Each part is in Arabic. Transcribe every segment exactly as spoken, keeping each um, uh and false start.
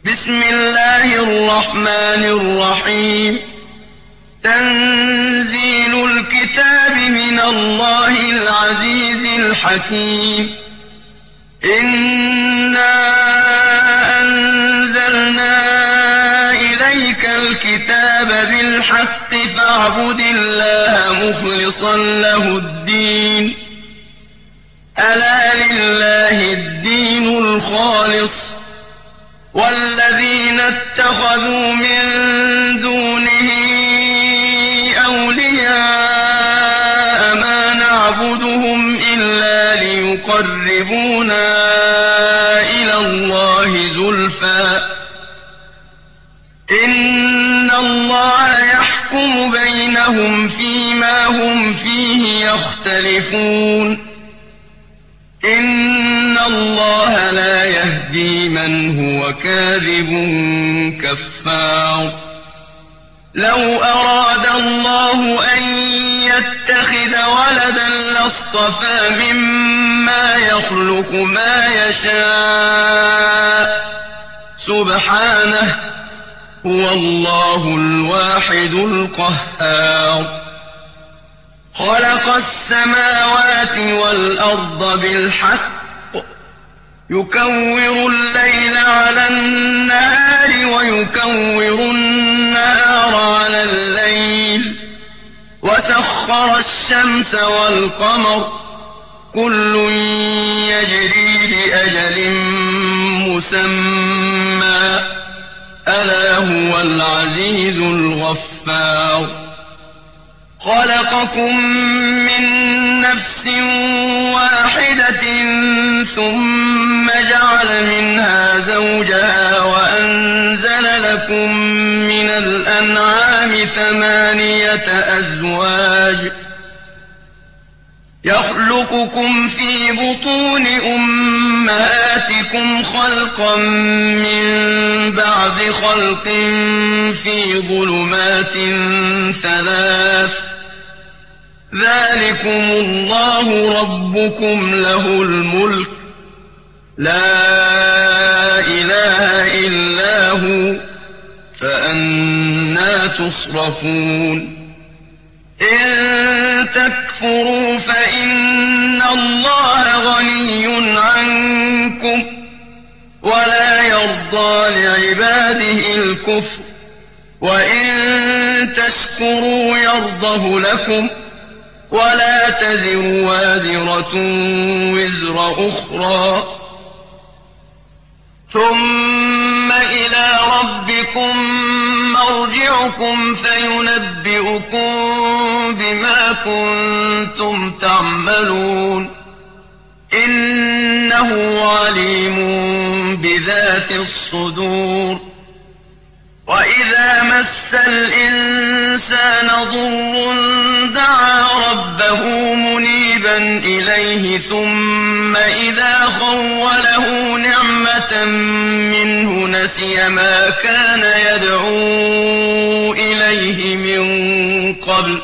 بسم الله الرحمن الرحيم تنزيل الكتاب من الله العزيز الحكيم إنا أنزلنا إليك الكتاب بالحق فاعبد الله مخلصا له الدين ألا لله الدين الخالص والذين اتخذوا من دونه أولياء ما نعبدهم إلا ليقربونا إلى الله زلفى إن الله يحكم بينهم فيما هم فيه يختلفون إن الله لا يهدي من هو كاذب كفار لو أراد الله أن يتخذ ولدا لاصطفى مما يخلق ما يشاء سبحانه هو الله الواحد القهار خلق السماوات والأرض بالحق يكور الليل على النهار ويكور النهار على الليل وسخر الشمس والقمر كل يجري لأجل مسمى ألا هو العزيز الغفار خلقكم من نفس واحدة ثم جعل منها زوجها وأنزل لكم من الأنعام ثمانية أزواج يخلقكم في بطون أمهاتكم خلقا من بعد خلق في ظلمات ثلاث ذلكم الله ربكم له الملك لا إله إلا هو فأنى تصرفون إن تكفروا فإن الله غني عنكم ولا يرضى لعباده الكفر وإن تشكروا يرضه لكم ولا تزر وازرة وزر أخرى ثم إلى ربكم مرجعكم فينبئكم بما كنتم تعملون إنه عليم بذات الصدور وإذا مس الإنسان ضر دعا ربه منيبا إليه ثم إذا خوله نعمة منه نسي ما كان يدعو إليه من قبل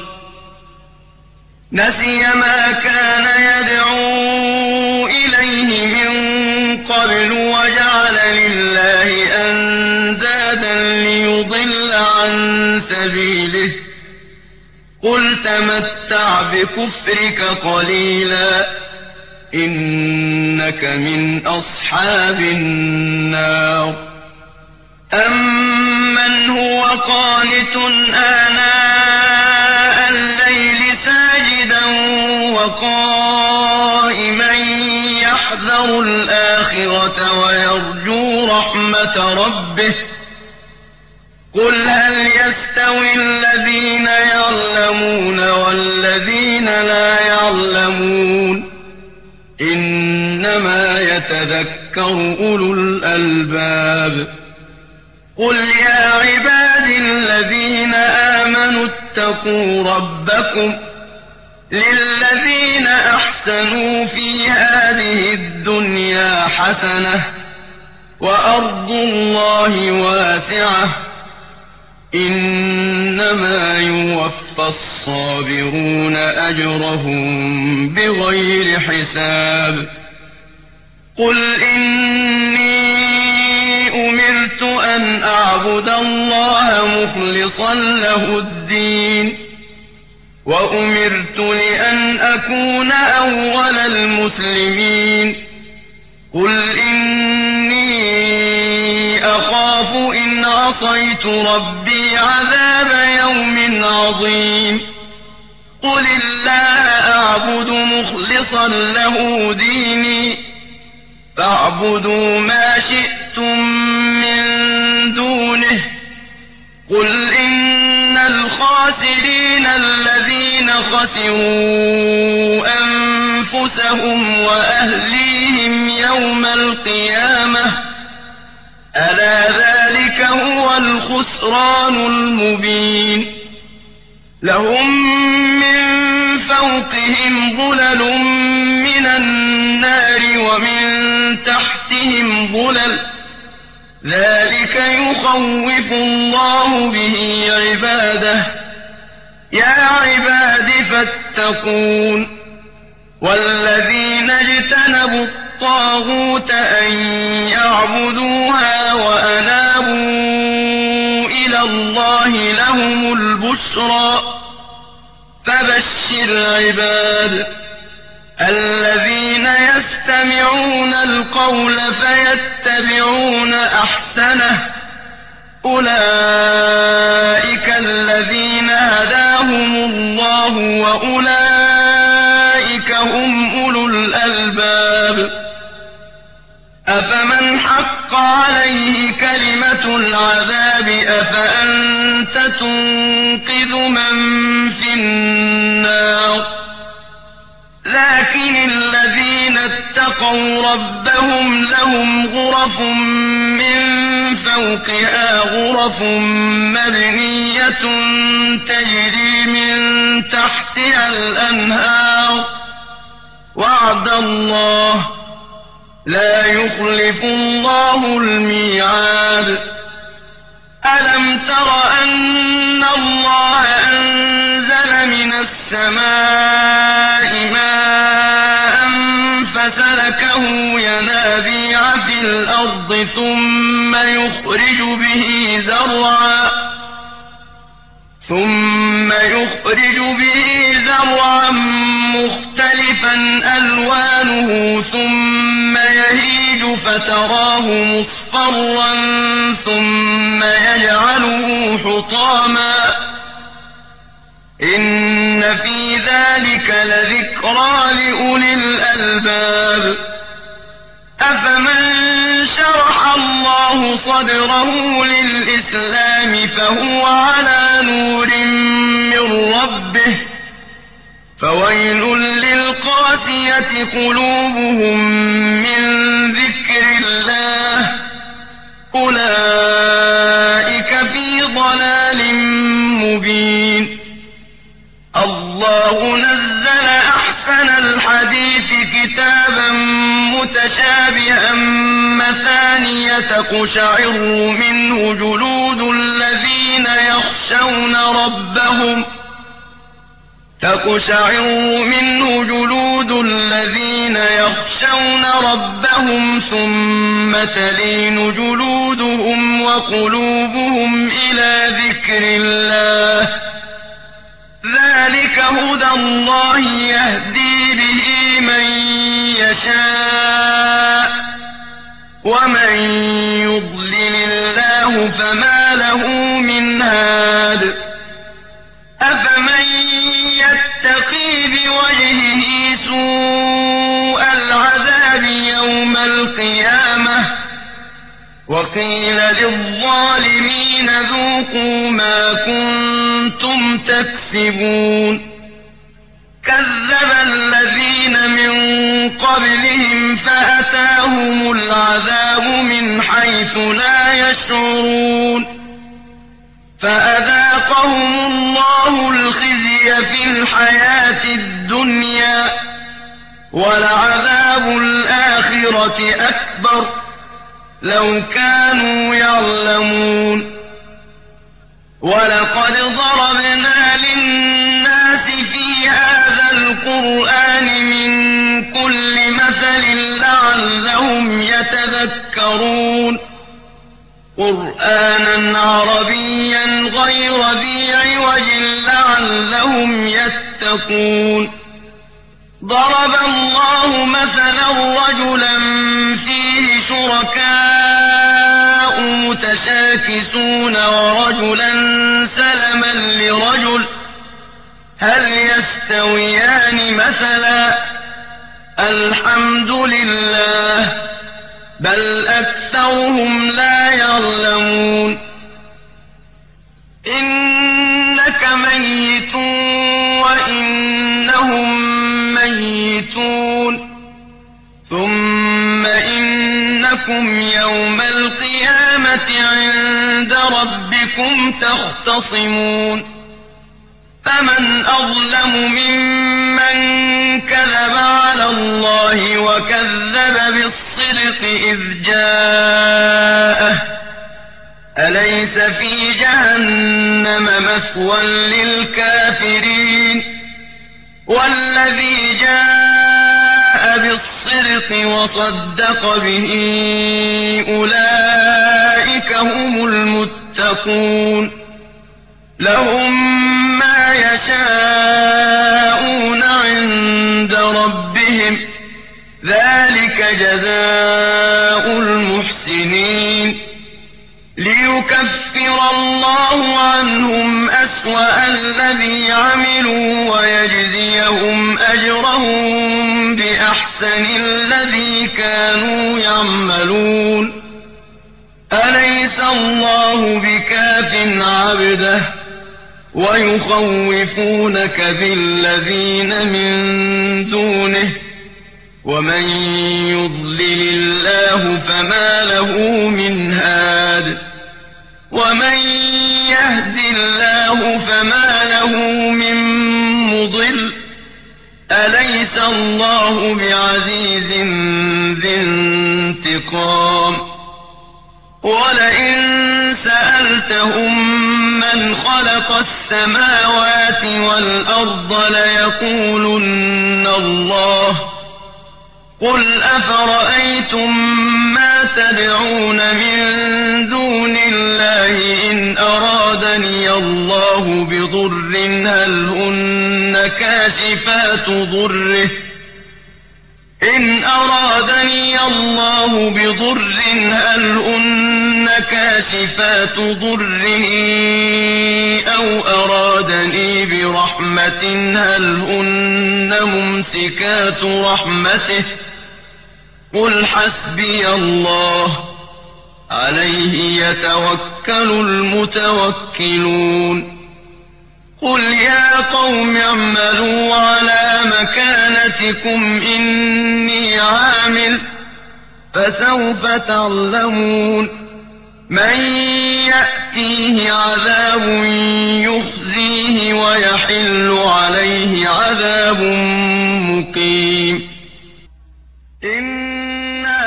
نسي ما كان يدعو إليه من قبل وجعل لله أندادا ليضل عن سبيله قل تمتع بكفرك قليلا إنك من أصحاب النار أمن هو قانت آناء الليل ساجدا وقائما يحذر الآخرة ويرجو رحمة ربه قل هل يستوي الذين يعلمون والذين لا يعلمون إنما يتذكر أولو الألباب قل يا عبادي الذين آمنوا اتقوا ربكم للذين أحسنوا في هذه الدنيا حسنة وأرض الله واسعة إنما يوفى الصابرون أجرهم بغير حساب قل إني أمرت أن أعبد الله مخلصا له الدين وأمرت لأن أكون أول المسلمين قل إني أخاف إن عصيت ربي عذاب يوم عظيم قل الله أعبد مخلصا له ديني فاعبدوا ما شئتم من دونه قل إن الخاسرين الذين خسروا أنفسهم وأهليهم يوم القيامة ألا ذلك هو الخسران المبين لهم من فوقهم ظلل من النار ومن تحتهم ظلل ذلك يخوف الله به عباده يا عباد فاتقون والذين اجتنبوا الطاغوت أن يعبدوها وأنابوا إلى الله لهم البشرى فبشر عباد الذين يستمعون القول فيتبعون أحسنه أولئك الذين هداهم الله وأولئك هم أولو الألباب أفمن حق عليه كلمة العذاب أفأنت تنقذ من في النار لكن الذين اتقوا ربهم لهم غرف من فوقها غرف مبنية تجري من تحتها الأنهار وعد الله لا يخلف الله الميعاد ألم تر أن الله أنزل من السماء ماء فسلكه ينابيع في الأرض ثم يخرج به زرعا ثم يخرج به زرعا مختلفا ألوانه ثم يهيج فتراه مصفرا ثم يجعله حطاما إن في ذلك لذكرى لأولي الألباب أفمن شرح الله صدره للإسلام فهو على نور من ربه فويل للقاسية قلوبهم من ذكر الله أولئك في ضلال مبين الله نزل أحسن الحديث كتابا متشابها مثانية تقشعر منه جلود الذين يخشون ربهم تقشعر منه جلود الذين يخشون ربهم ثم تلين جلودهم وقلوبهم إلى ذكر الله ذلك هدى الله يهدي به من يشاء ومن يضلل الله فما له من هاد أفمن يتقي بوجهه سوء العذاب يوم القيامة وقيل للظالمين ذوقوا ما كنتم تكسبون كذب الذين من قبلهم فأتاهم العذاب من حيث لا يشعرون فأذاقهم الله الخزي في الحياة الدنيا ولعذاب الآخرة أكبر لو كانوا يعلمون ولقد ضربنا للناس في هذا القرآن من كل مثل لعلهم يتذكرون قرآنا عربيا غير ذي عوج لعلهم يتقون ضرب الله مثلا رجلا فيه شركاء متشاكسون ورجلا سلما لرجل هل يستويان مثلا الحمد لله بل أكثرهم لا يعلمون إنك ميت وإنهم ميتون ثم إنكم يوم القيامة عند ربكم تختصمون فمن أظلم ممن كذب على الله وكذب بالصدق إذ جاءه أليس في جهنم مثوى للكافرين والذي جاء بالصدق وصدق به أولئك هم المتقون لهم ما يشاءون عند ربهم ذلك جزاء المحسنين ليكفر الله عنهم أسوأ الذي عملوا ويجزيهم أجرهم بأحسن الذي كانوا يعملون أليس الله بكاف عبده ويخوفونك بالذين من دونه ومن يضلل الله فما له من هاد ومن يهد الله فما له من مضل أليس الله بعزيز ذي انتقام ولئن سألتهم من خلق السماوات والأرض ليقولن الله قل أفرأيتم ما تدعون من دون الله إن أرادني الله بضر هل هن كاشفات ضره إن أرادني الله بضر هل هن كاشفات ضره أو أرادني برحمة هل هن ممسكات رحمته قل حسبي الله عليه يتوكل المتوكلون قل يا قوم اعملوا على مكانتكم إني عامل فسوف تعلمون من يأتيه عذاب يخزيه ويحل عليه عذاب مقيم إنا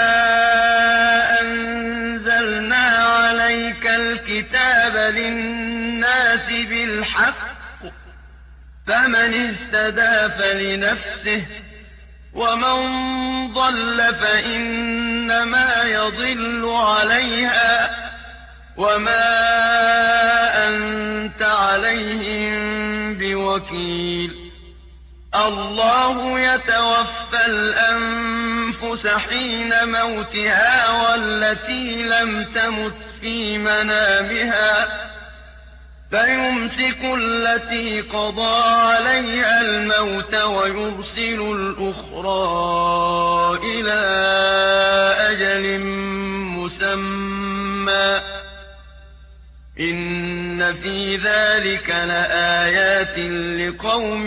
أنزلنا عليك الكتاب للناس بالحق فمن اهتدى فلنفسه ومن ضل فإنما يضل عليها وما أنت عليهم بوكيل الله يتوفى الأنفس حين موتها والتي لم تمت في منامها فيمسك التي قضى عليها الموت ويرسل الأخرى إلى أجل مسمى إن في ذلك لآيات لقوم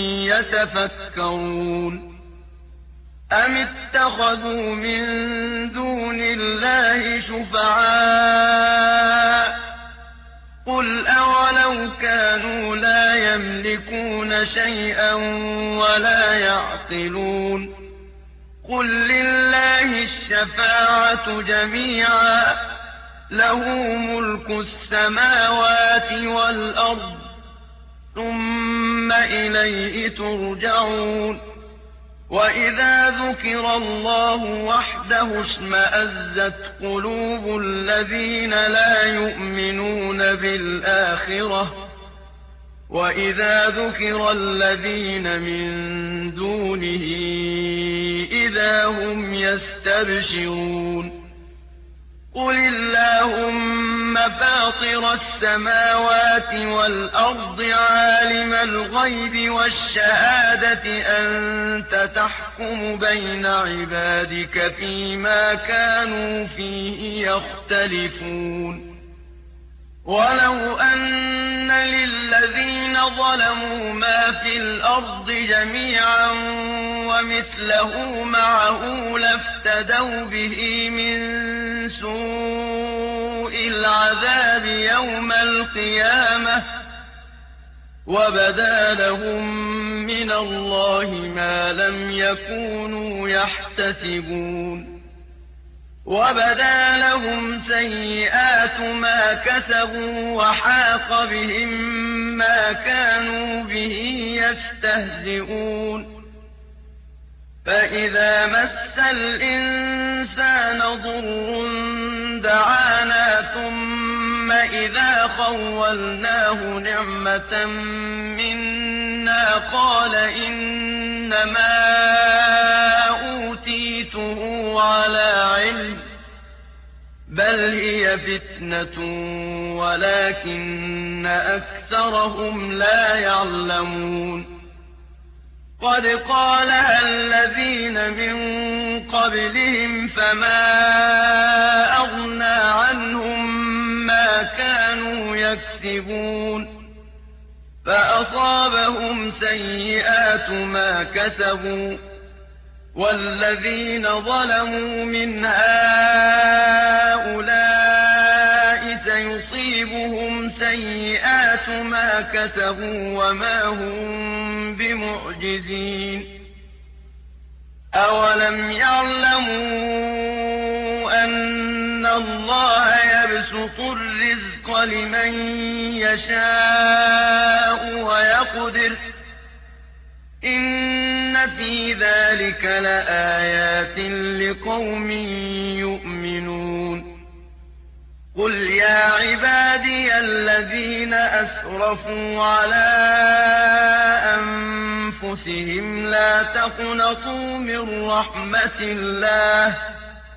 يتفكرون أم اتخذوا من دون الله شفعاء قل أولو كانوا لا يملكون شيئا ولا يعقلون قل لله الشفاعة جميعا له ملك السماوات والأرض ثم إليه ترجعون وَإِذَا ذُكِرَ اللَّهُ وَحْدَهُ اشْمَأَزَّتْ قُلُوبُ الَّذِينَ لَا يُؤْمِنُونَ بِالْآخِرَةِ ۖ وَإِذَا ذُكِرَ الَّذِينَ مِن دُونِهِ إِذَا هُمْ يَسْتَبْشِرُونَ قُلِ اللَّهُمَّ فَاطِرَ السَّمَاوَاتِ وَالْأَرْضِ عَالِمَ الْغَيْبِ وَالشَّهَادَةِ أَنتَ تَحْكُمُ بَيْنَ عِبَادِكَ فِيمَا كَانُوا فِيهِ يَخْتَلِفُونَ وَلَوْ أَنَّ لِلَّذِينَ ظَلَمُوا مَا فِي الْأَرْضِ جَمِيعًا وَمِثْلَهُ مَعَهُ لَافْتَدَوْا بِهِ مِن سُوءِ الْعَذَابِ يَوْمَ الْقِيَامَةِ ۚ وَبَدَا لَهُم مِّنَ اللَّهِ مَا لَمْ يَكُونُوا يَحْتَسِبُونَ وَبَدَا لَهُمْ سَيِّئَاتُ مَا كَسَبُوا وَحَاقَ بِهِم مَّا كَانُوا بِهِ يَسْتَهْزِئُونَ فَإِذَا مَسَّ الْإِنسَانَ ضُرٌّ دَعَانَا ثُمَّ إِذَا خَوَّلْنَاهُ نِعْمَةً مِّنَّا قَالَ إِنَّمَا أُوتِيتُهُ عَلَىٰ عِلْمٍ ۚ بَلْ هِيَ فِتْنَةٌ وَلَٰكِنَّ أَكْثَرَهُمْ لَا يَعْلَمُونَ قَدْ قَالَهَا الَّذِينَ مِن قَبْلِهِمْ فَمَا أَغْنَىٰ عَنْهُم مَّا كَانُوا يَكْسِبُونَ فَأَصَابَهُمْ سَيِّئَاتُ مَا كَسَبُوا ۚ وَالَّذِينَ ظَلَمُوا مِنْ هَٰؤُلَاءِ سَيُصِيبُهُمْ سَيِّئَاتُ مَا كَسَبُوا وَمَا هُم بِمُعْجِزِينَ أَوَلَمْ يَعْلَمُوا أَنَّ اللَّهَ يَبْسُطُ الرِّزْقَ لِمَن يَشَاءُ وَيَقْدِرُ ۚ إِنَّ فِي ذَٰلِكَ لَآيَاتٍ لِّقَوْمٍ يُؤْمِنُونَ قُلْ يَا عِبَادِيَ الَّذِينَ أَسْرَفُوا عَلَىٰ أَنفُسِهِمْ لَا تَقْنَطُوا مِن رَّحْمَةِ اللَّهِ ۚ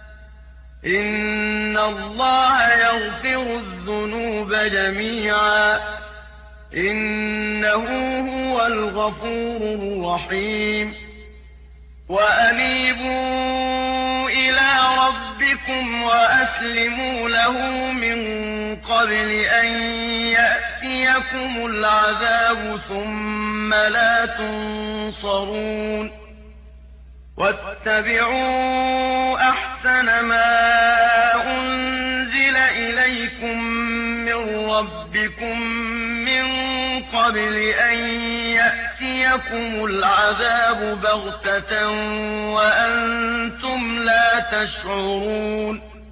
إِنَّ اللَّهَ يَغْفِرُ الذُّنُوبَ جَمِيعًا ۚ إِنَّهُ هُوَ الْغَفُورُ الرَّحِيمُ وَأَنِيبُوا إِلَىٰ رَبِّكُمْ وَأَسْلِمُوا لَهُ مِن قَبْلِ أَن يَأْتِيَكُمُ الْعَذَابُ ثُمَّ لَا تُنصَرُونَ وَاتَّبِعُوا أَحْسَنَ مَا أُنزِلَ إِلَيْكُم مِّن رَّبِّكُم مِّن قَبْلِ أَن يَأْتِيَكُمُ الْعَذَابُ بَغْتَةً وَأَنتُمْ لَا تَشْعُرُونَ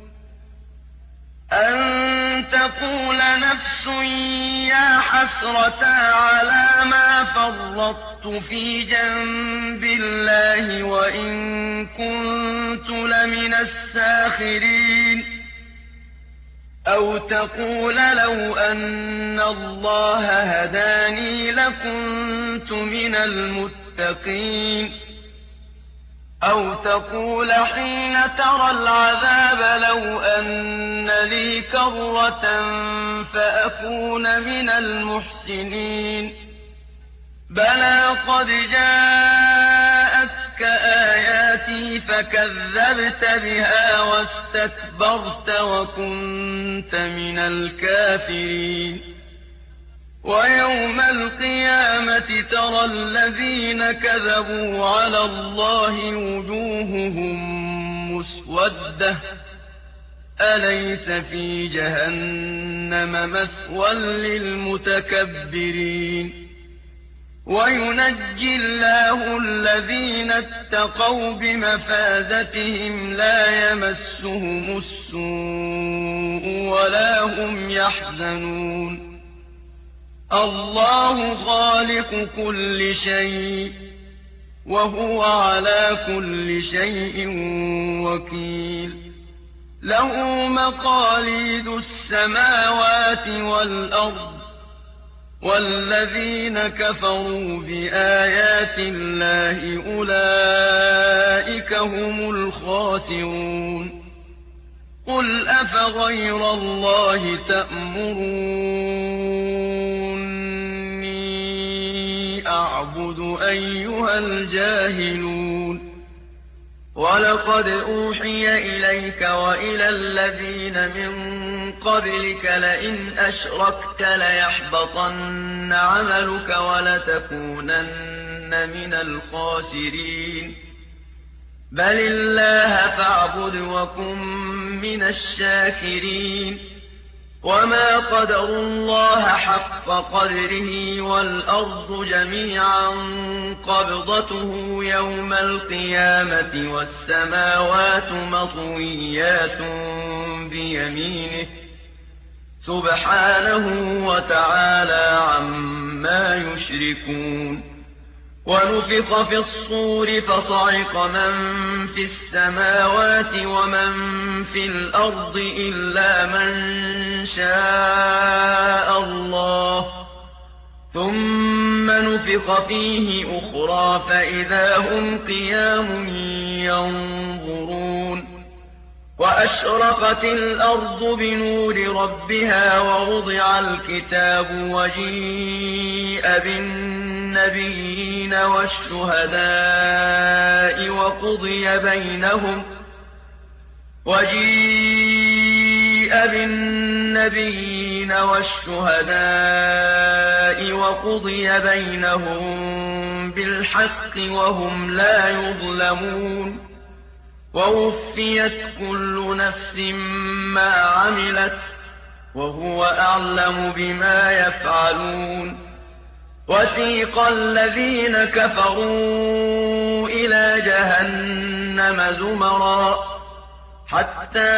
أَن تَقُولَ نَفْسٌ يَا حَسْرَتَا عَلَىٰ مَا فَرَّطتُ فِي جَنبِ اللَّهِ وَإِن كُنتُ لَمِنَ السَّاخِرِينَ أَوْ تَقُولَ لَوْ أَنَّ اللَّهَ هَدَانِي لَكُنتُ مِنَ الْمُتَّقِينَ أَوْ تَقُولَ حِينَ تَرَى الْعَذَابَ لَوْ أَنَّ لِي كَرَّةً فَأَكُونَ مِنَ الْمُحْسِنِينَ بَلَىٰ قَدْ جَاءَتْكَ آيَاتِي فَكَذَّبْتَ بِهَا وَاسْتَكْبَرْتَ وَكُنتَ مِنَ الْكَافِرِينَ وَيَوْمَ الْقِيَامَةِ تَرَى الَّذِينَ كَذَبُوا عَلَى اللَّهِ وُجُوهُهُم مُّسْوَدَّةٌ أَلَيْسَ فِي جَهَنَّمَ مَثْوًى لِّلْمُتَكَبِّرِينَ وَيُنَجِّي اللَّهُ الَّذِينَ اتَّقَوْا بِمَفَازَتِهِمْ لَا يَمَسُّهُمُ السُّوءُ وَلَا هُمْ يَحْزَنُونَ اللَّهُ خَالِقُ كُلِّ شَيْءٍ وهو على كل شيء وكيل له مقاليد السماوات والأرض والذين كفروا بآيات الله أولئك هم الخاسرون قل أفغير الله تأمروني أعبد أيها الجاهلون ولقد أوحي إليك وإلى الذين من قبلك لئن أشركت ليحبطن عملك ولتكونن من الخاسرين بل الله فاعبد وكن من الشاكرين وما قدروا الله حق قدره والأرض جميعا قبضته يوم القيامة والسماوات مطويات بيمينه سبحانه وتعالى عما يشركون ونفخ في الصور فصعق من في السماوات ومن في الأرض إلا من شاء الله ثم نفخ فيه أخرى فإذا هم قيام ينظرون وأشرقت الأرض بنور ربها ووضع الكتاب وجيء بالنبيين والشهداء وقضي بينهم وجيء بالنبيين والشهداء وقضي بينهم بالحق وهم لا يظلمون ووفيت كل نفس ما عملت وهو أعلم بما يفعلون وسيق الذين كفروا إلى جهنم زمرا حتى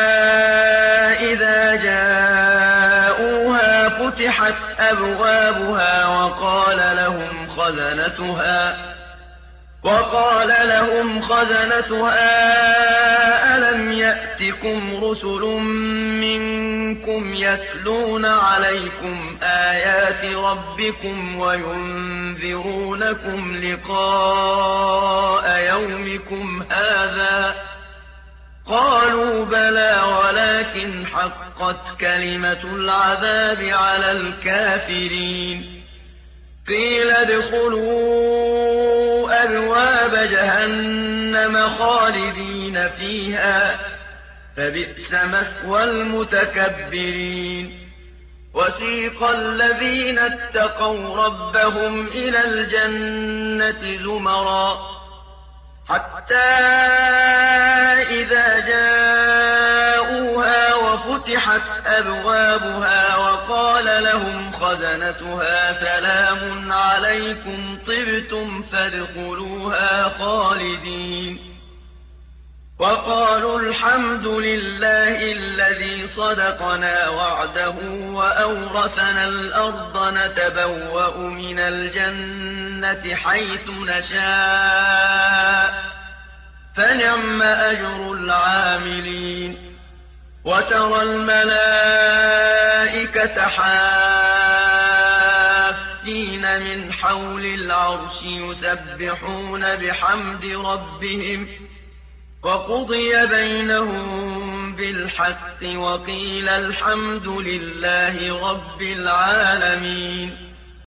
إذا جاءوها فتحت أبوابها وقال لهم خزنتها وقال لهم خزنتها ألم يأتكم رسل منكم يتلون عليكم آيات ربكم وينذرونكم لقاء يومكم هذا قالوا بلى ولكن حقت كلمة العذاب على الكافرين قيل ادخلوا أبواب جهنم خالدين فيها فبئس مثوى المتكبرين وسيق الذين اتقوا ربهم إلى الجنة زمرا حتى إذا جاءوها وفتحت أبوابها وقال لهم خزنتها سلام عليكم طبتم فادخلوها خالدين وقالوا الحمد لله الذي صدقنا وعده وأورثنا الأرض نتبوأ من الجنة حيث نشاء فنعم أجر العاملين وترى الملائكة حافين من حول العرش يسبحون بحمد ربهم وقضي بينهم بالحق وقيل الحمد لله رب العالمين